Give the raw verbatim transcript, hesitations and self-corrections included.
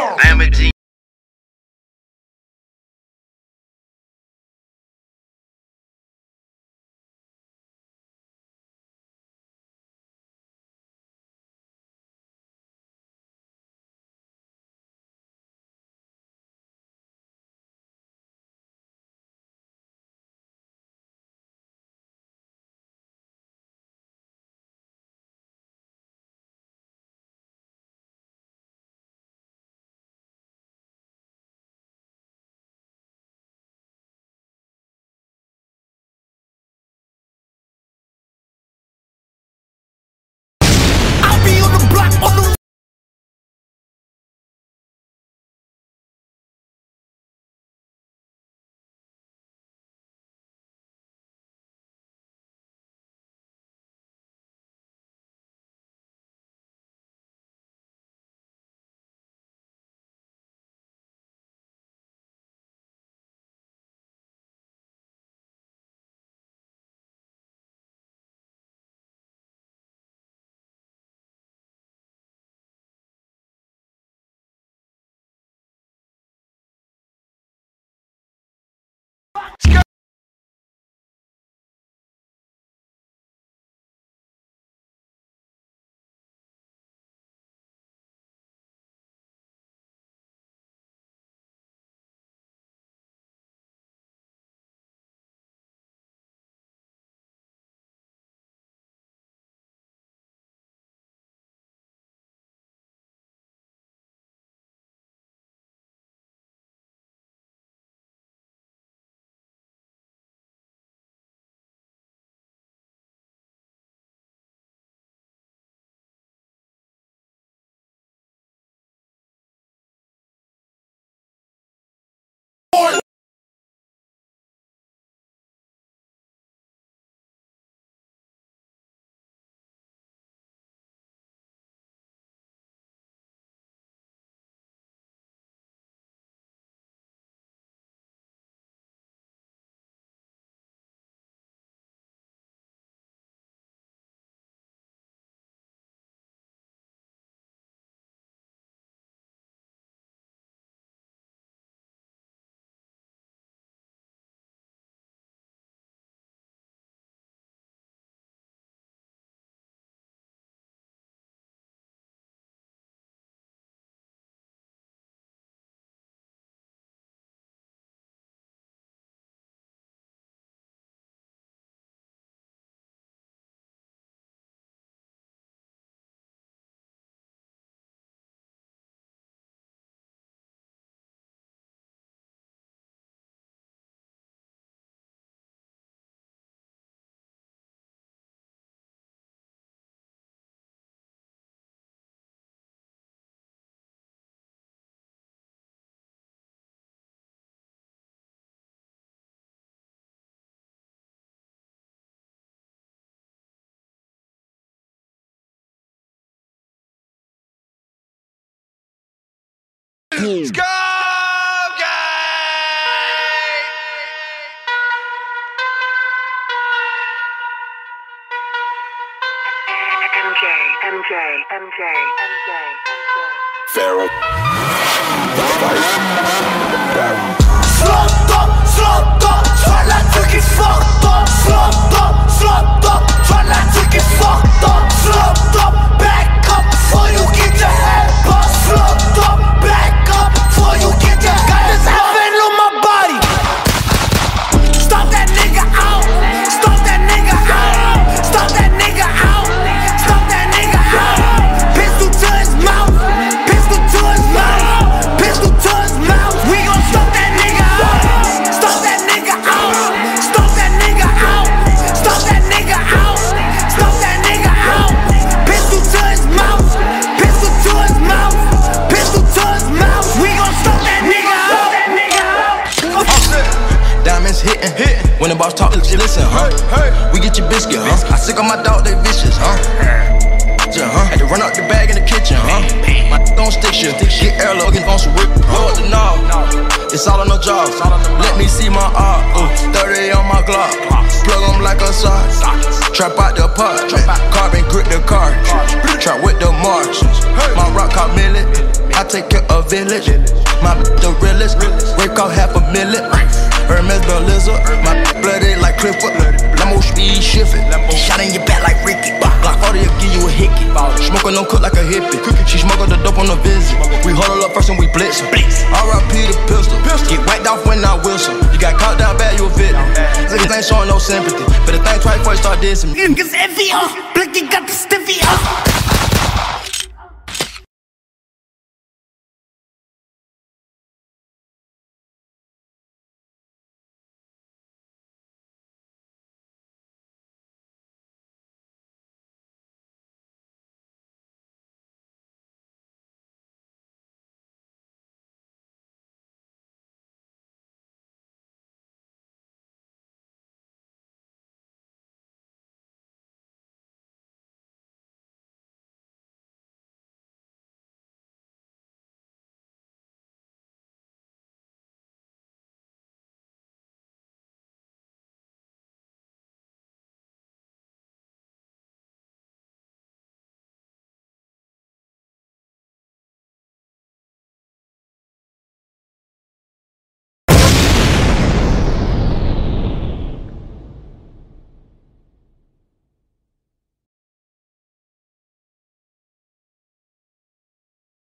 I am a G. Let's go, gang! M J, M J, M J, M J, M J. Pharaoh. Slumped up, slumped up, Twilight took it fucked up. Slumped up, slumped up, Twilight took it fucked up. Slumped up, back up before you get your head bust. Slumped up, back up before you get your head bust. Got this heaven on my body. Stop that nigga out. Stop that nigga out. Stop that nigga out. Stop that nigga out. Pistol to his mouth. Pistol to his mouth. Pistol to his mouth. We gon' stop that nigga out. Stop that nigga out. Stop that nigga out. Stop that nigga out. Stop that nigga out. Pistol to his mouth. Pistol to his mouth. Pistol to his mouth. We gon' stop that nigga out. Diamonds hitting, hitting. When the boss talk, you listen, huh? We get your biscuit, huh? I sick on my dog, they vicious, huh? Yeah, huh? Had to run out the bag in the kitchen, huh? My don't stick shit, get air logan on some whip, roll the knob. It's all on the job. Let me see my art, ooh, thirty on my Glock. Plug them like a sock. Trap out the pot, carbon grip the car. Trap with the march. My rock called Millet. I take care of village. My the realest. Break off half a million. Hermes Beliza. My blooded like Clifford. Lambo speed shifting. Shot in your back like Ricky. Glock forty will give you a hickey. Smoking don't cook like a hippie. She smuggled the dope on the visit. We huddle up first and we blitz. R I P the pistol. Get whacked off when I whistle. You got caught down bad, you a victim. Niggas ain't showing no sympathy. Better think twice before you start dissing me. Niggas envy, uh, Blicky got the stiffy, uh.